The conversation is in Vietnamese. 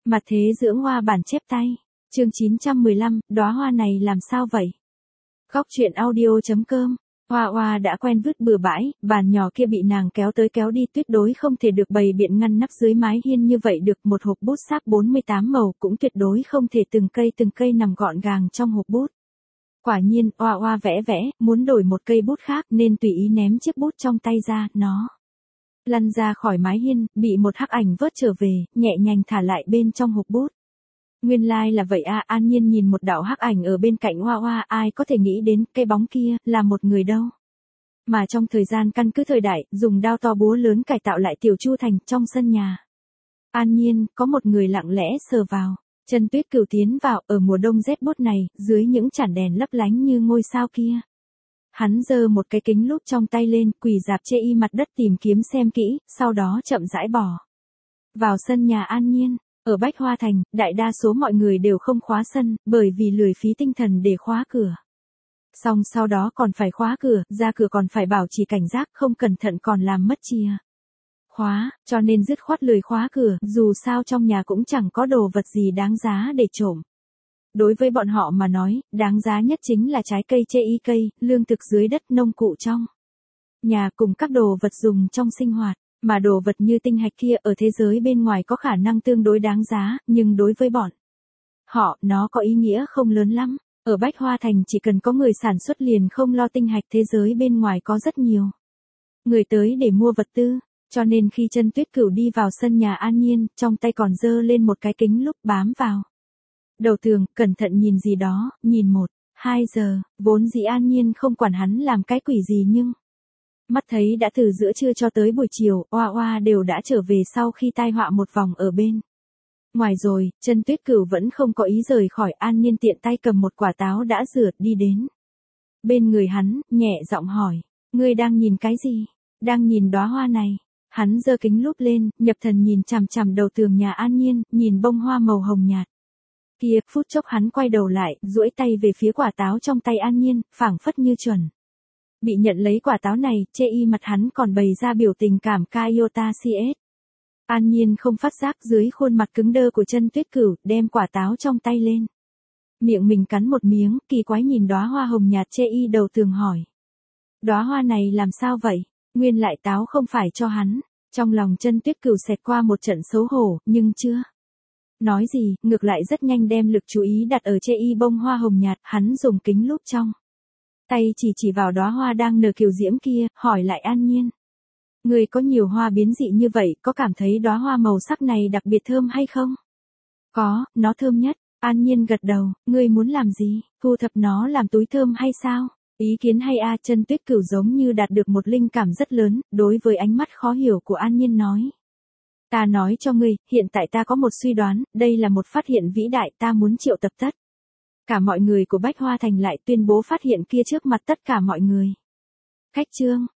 Mặt thế dưỡng hoa bản chép tay. Chương 915, đóa hoa này làm sao vậy? Góc truyện audio.com. Hoa Hoa đã quen vứt bừa bãi, bàn nhỏ kia bị nàng kéo tới kéo đi tuyệt đối không thể được bày biện ngăn nắp dưới mái hiên như vậy được. Một hộp bút sáp 48 màu cũng tuyệt đối không thể từng cây nằm gọn gàng trong hộp bút. Quả nhiên, Hoa Hoa vẽ vẽ, muốn đổi một cây bút khác nên tùy ý ném chiếc bút trong tay ra, nó lăn ra khỏi mái hiên, bị một hắc ảnh vớt trở về, nhẹ nhàng thả lại bên trong hộp bút. Nguyên lai là vậy à, An Nhiên nhìn một đạo hắc ảnh ở bên cạnh Hoa Hoa, ai có thể nghĩ đến cái bóng kia là một người đâu. Mà trong thời gian căn cứ thời đại, dùng đao to búa lớn cải tạo lại Tiểu Chu Thành trong sân nhà. An Nhiên, có một người lặng lẽ sờ vào. Chân Tuyết Cửu tiến vào, ở mùa đông rét buốt này, dưới những chản đèn lấp lánh như ngôi sao kia. Hắn giơ một cái kính lúp trong tay lên, quỳ rạp chê y mặt đất tìm kiếm xem kỹ, sau đó chậm rãi bỏ vào sân nhà An Nhiên. Ở Bách Hoa Thành, đại đa số mọi người đều không khóa sân, bởi vì lười phí tinh thần để khóa cửa. Xong sau đó còn phải khóa cửa, ra cửa còn phải bảo trì cảnh giác, không cẩn thận còn làm mất chìa khóa, cho nên dứt khoát lười khóa cửa, dù sao trong nhà cũng chẳng có đồ vật gì đáng giá để trộm. Đối với bọn họ mà nói, đáng giá nhất chính là trái cây chê y cây, lương thực dưới đất, nông cụ trong nhà cùng các đồ vật dùng trong sinh hoạt. Mà đồ vật như tinh hạch kia ở thế giới bên ngoài có khả năng tương đối đáng giá, nhưng đối với bọn họ, nó có ý nghĩa không lớn lắm. Ở Bách Hoa Thành chỉ cần có người sản xuất liền không lo tinh hạch, thế giới bên ngoài có rất nhiều người tới để mua vật tư. Cho nên khi Chân Tuyết Cửu đi vào sân nhà An Nhiên, trong tay còn giơ lên một cái kính lúp bám vào đầu tường, cẩn thận nhìn gì đó, nhìn 1-2 giờ, vốn dĩ An Nhiên không quản hắn làm cái quỷ gì nhưng mắt thấy đã từ giữa trưa cho tới buổi chiều, Hoa Hoa đều đã trở về sau khi tai họa một vòng ở bên ngoài rồi, Chân Tuyết Cửu vẫn không có ý rời khỏi. An Nhiên tiện tay cầm một quả táo đã rửa đi đến bên người hắn, nhẹ giọng hỏi, ngươi đang nhìn cái gì? Đang nhìn đóa hoa này. Hắn giơ kính lúp lên, nhập thần nhìn chằm chằm đầu tường nhà An Nhiên, nhìn bông hoa màu hồng nhạt kia, phút chốc hắn quay đầu lại, duỗi tay về phía quả táo trong tay An Nhiên, phảng phất như chuẩn bị nhận lấy quả táo này, chê y mặt hắn còn bày ra biểu tình cảm Kaiota CS. An Nhiên không phát giác dưới khuôn mặt cứng đơ của Chân Tuyết Cửu, đem quả táo trong tay lên. Miệng mình cắn một miếng, kỳ quái nhìn đóa hoa hồng nhạt chê y đầu tường hỏi. Đóa hoa này làm sao vậy? Nguyên lại táo không phải cho hắn. Trong lòng Chân Tuyết Cửu xẹt qua một trận xấu hổ, nhưng chưa nói gì, ngược lại rất nhanh đem lực chú ý đặt ở chê y bông hoa hồng nhạt, hắn dùng kính lúp trong tay chỉ vào đóa hoa đang nở kiều diễm kia, hỏi lại An Nhiên. Người có nhiều hoa biến dị như vậy, có cảm thấy đóa hoa màu sắc này đặc biệt thơm hay không? Có, nó thơm nhất. An Nhiên gật đầu, ngươi muốn làm gì? Thu thập nó làm túi thơm hay sao? Ý kiến hay a? Chân Tuyết Cửu giống như đạt được một linh cảm rất lớn, đối với ánh mắt khó hiểu của An Nhiên nói. Ta nói cho ngươi, hiện tại ta có một suy đoán, đây là một phát hiện vĩ đại, ta muốn triệu tập tất cả mọi người của Bách Hoa Thành lại tuyên bố phát hiện kia trước mặt tất cả mọi người. Khách trương,